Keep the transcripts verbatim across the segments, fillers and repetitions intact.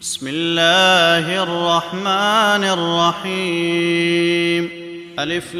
بسم الله الرحمن الرحيم. ألف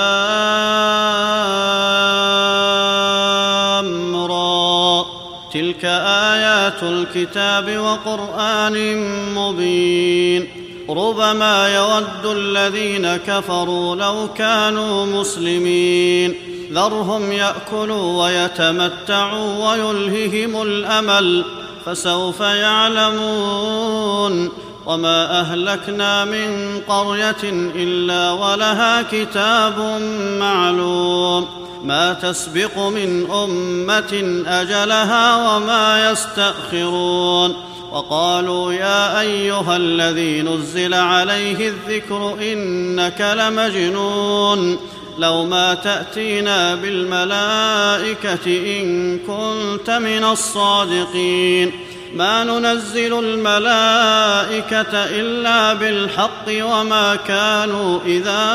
لام را، تلك آيات الكتاب وقرآن مبين. ربما يود الذين كفروا لو كانوا مسلمين، ذرهم يأكلوا ويتمتعوا ويلههم الأمل، فسوف يعلمون. وما أهلكنا من قرية إلا ولها كتاب معلوم، ما تسبق من أمة أجلها وما يستأخرون. وقالوا يا أيها الذي نزل عليه الذكر إنك لمجنون، لو ما تأتينا بالملائكة إن كنت من الصادقين. ما ننزل الملائكة إلا بالحق وما كانوا إذا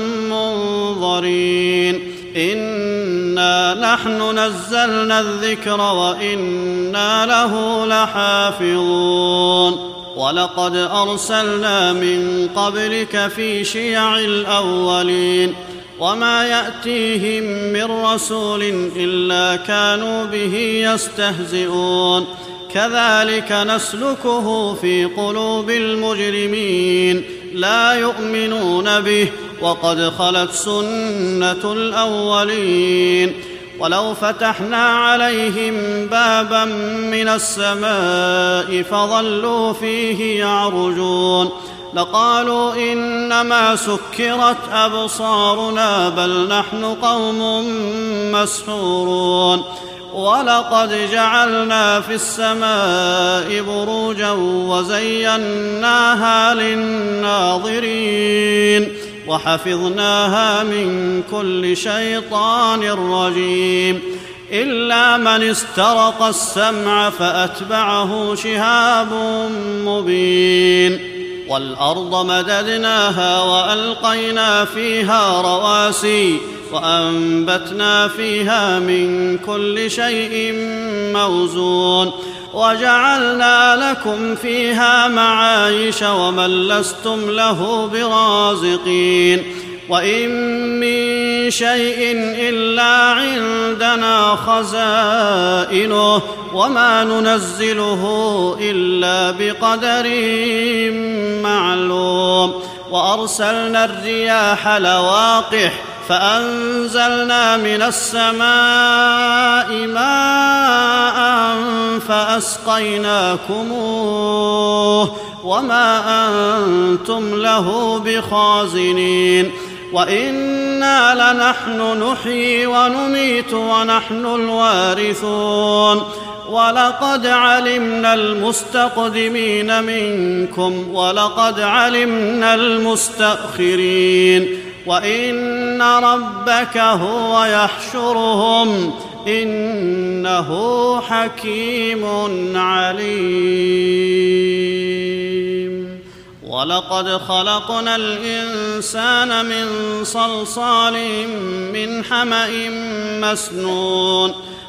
منظرين. إنا نحن نزلنا الذكر وإنا له لحافظون. ولقد أرسلنا من قبلك في شيع الأولين، وما يأتيهم من رسول إلا كانوا به يستهزئون. كذلك نسلكه في قلوب المجرمين، لا يؤمنون به وقد خلت سنة الأولين. ولو فتحنا عليهم بابا من السماء فظلوا فيه يعرجون لقالوا إنما سكرت أبصارنا بل نحن قوم مسحورون. ولقد جعلنا في السماء بروجا وزيناها للناظرين وحفظناها من كل شيطان رجيم، إلا من استرق السمع فأتبعه شهاب مبين. والأرض مددناها وألقينا فيها رواسي وأنبتنا فيها من كل شيء موزون، وجعلنا لكم فيها معايش ومن لستم له برازقين. وإن من شيء إلا عندنا خزائنه وما ننزله إلا بقدر معلوم. وأرسلنا الرياح لواقح فأنزلنا من السماء ماء فأسقيناكموه وما أنتم له بخازنين. وإنا لنحن نحيي ونميت ونحن الوارثون. ولقد علمنا المستقدمين منكم ولقد علمنا المستأخرين. وإن ربك هو يحشرهم إنه حكيم عليم. ولقد خلقنا الإنسان من صلصال من حمأ مسنون،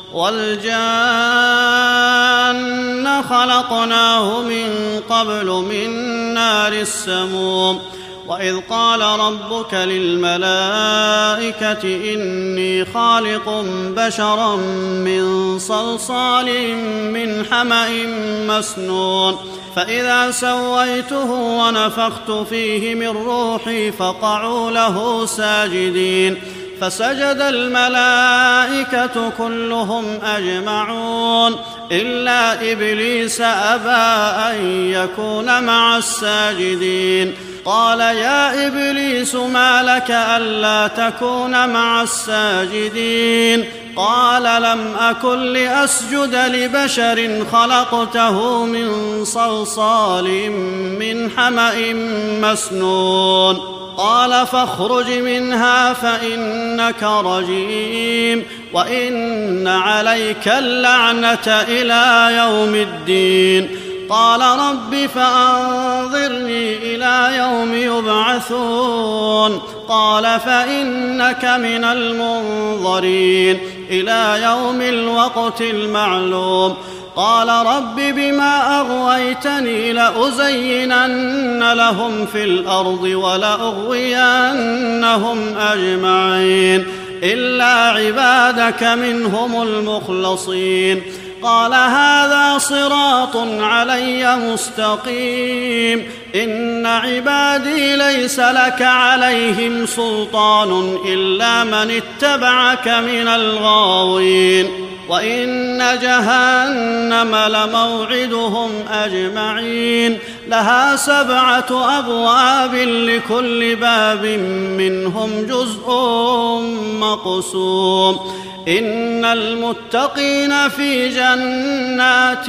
والجان خلقناه من قبل من نار السموم. وإذ قال ربك للملائكة إني خالق بشرا من صلصال من حمأ مسنون، فإذا سويته ونفخت فيه من روحي فقعوا له ساجدين. فسجد الملائكة كلهم أجمعون إلا إبليس أبى أن يكون مع الساجدين. قال يا إبليس ما لك ألا تكون مع الساجدين؟ قال لم أكن لأسجد لبشر خلقته من صلصال من حمأ مسنون. قال فاخرج منها فإنك رجيم وإن عليك اللعنة إلى يوم الدين. قال رب فأنظرني إلى يوم يبعثون. قال فإنك من المنظرين إلى يوم الوقت المعلوم. قال رب بما أغويتني لأزينن لهم في الأرض ولأغوينهم أجمعين إلا عبادك منهم المخلصين قال هذا صراط علي مستقيم إن عبادي ليس لك عليهم سلطان إلا من اتبعك من الغاوين وإن جهنم لموعدهم أجمعين لها سبعة أبواب لكل باب منهم جزء مقسوم إن المتقين في جنات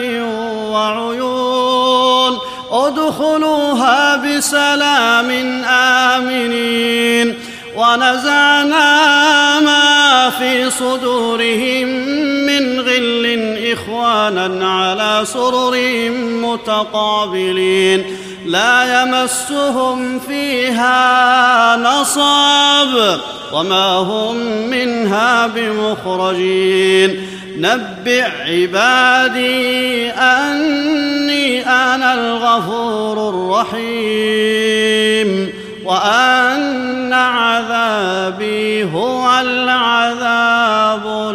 وعيون ادخلوها بسلام آمنين ونزعنا ما في صدورهم من غل إخوانا على سرر متقابلين لا يمسهم فيها نصب وما هم منها بمخرجين نبئ عبادي أني أنا الغفور الرحيم وأن عذابي هو العذاب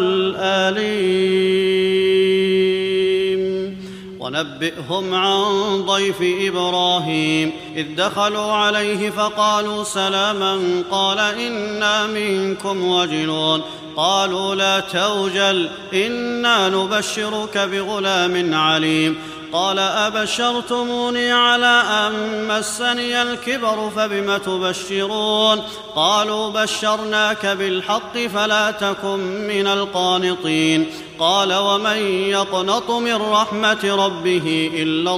الأليم ونبئهم عن ضيف إبراهيم إذ دخلوا عليه فقالوا سلاما قال إنا منكم وجلون قالوا لا توجل إنا نبشرك بغلام عليم قال أبشرتموني على أن مسني الكبر فبم تبشرون قالوا بشرناك بالحق فلا تكن من القانطين قال ومن يقنط من رحمة ربه إلا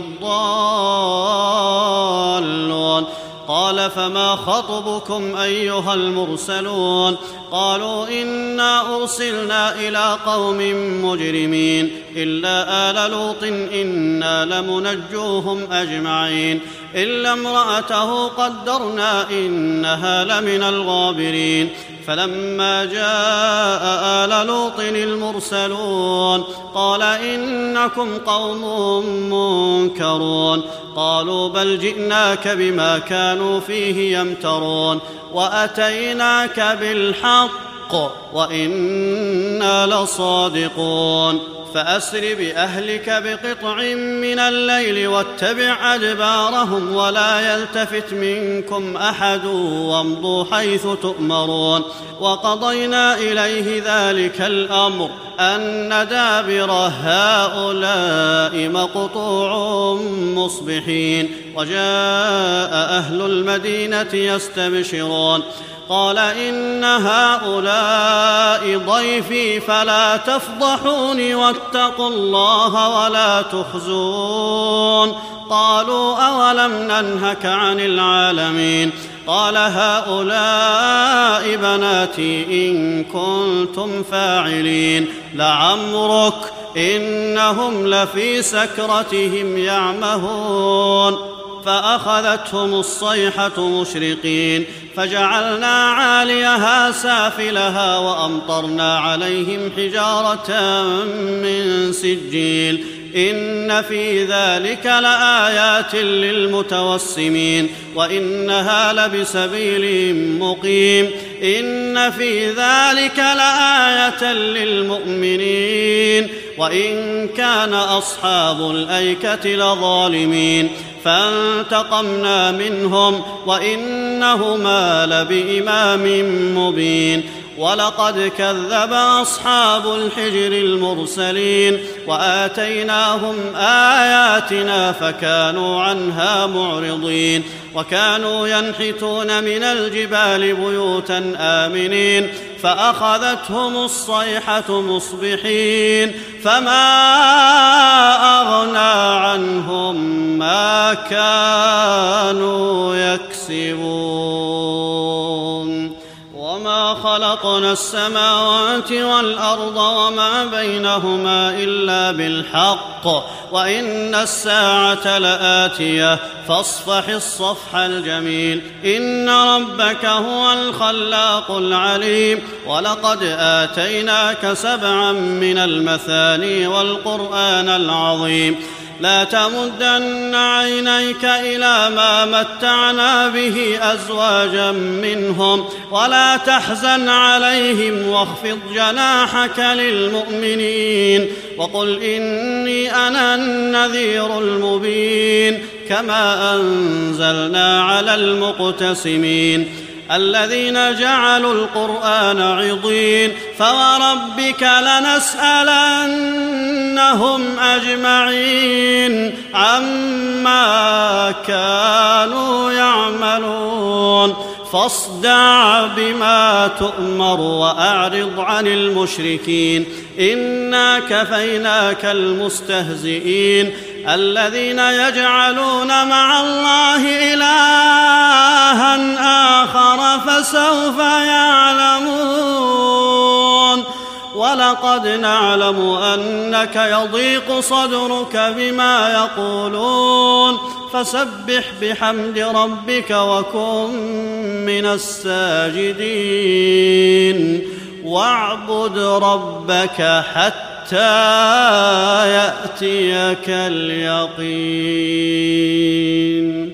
الضالون قال فما خطبكم أيها المرسلون قالوا إنا أرسلنا إلى قوم مجرمين إلا آل لوط إنا لمنجوهم أجمعين إلا امرأته قدرنا إنها لمن الغابرين فلما جاء آل لوط المرسلون قال إنكم قوم منكرون قالوا بل جئناك بما كانوا فيه يمترون وأتيناك بالحق وإنا لصادقون فأسر بأهلك بقطع من الليل واتبع أدبارهم ولا يلتفت منكم أحد وامضوا حيث تؤمرون وقضينا إليه ذلك الأمر أن دابر هؤلاء مقطوع مصبحين وجاء أهل المدينة يستبشرون قال إن هؤلاء ضيفي فلا تفضحوني واتقوا الله ولا تخزون قالوا أولم ننهك عن العالمين قال هؤلاء بناتي إن كنتم فاعلين لعمرك إنهم لفي سكرتهم يعمهون فأخذتهم الصيحة مشرقين فجعلنا عاليها سافلها وأمطرنا عليهم حجارة من سجيل إن في ذلك لآيات للمتوسمين وإنها لبسبيل مقيم إن في ذلك لآية للمؤمنين وإن كان أصحاب الأيكة لظالمين فانتقمنا منهم وإنهما لبإمام مبين ولقد كذب أصحاب الحجر المرسلين وآتيناهم آياتنا فكانوا عنها معرضين وكانوا ينحتون من الجبال بيوتا آمنين فأخذتهم الصيحة مصبحين فما أغنى عنهم ما كانوا يكسبون وما ما خلقنا السماوات والأرض وما بينهما إلا بالحق وإن الساعة لآتية فاصفح الصفح الجميل إن ربك هو الخلاق العليم ولقد آتيناك سبعا من المثاني والقرآن العظيم لا تمدن عينيك إلى ما متعنا به أزواجا منهم ولا تحزن عليهم واخفض جناحك للمؤمنين وقل إني أنا النذير المبين كما أنزلنا على المقتسمين الذين جعلوا القرآن عضين فوربك لنسألنهم أجمعين عما كانوا يعملون فاصدع بما تؤمر وأعرض عن المشركين إنا كفيناك المستهزئين الذين يجعلون مع الله إلها آخر فسوف يعلمون ولقد نعلم أنك يضيق صدرك بما يقولون فسبح بحمد ربك وكن من الساجدين واعبد ربك حتى يأتيك اليقين.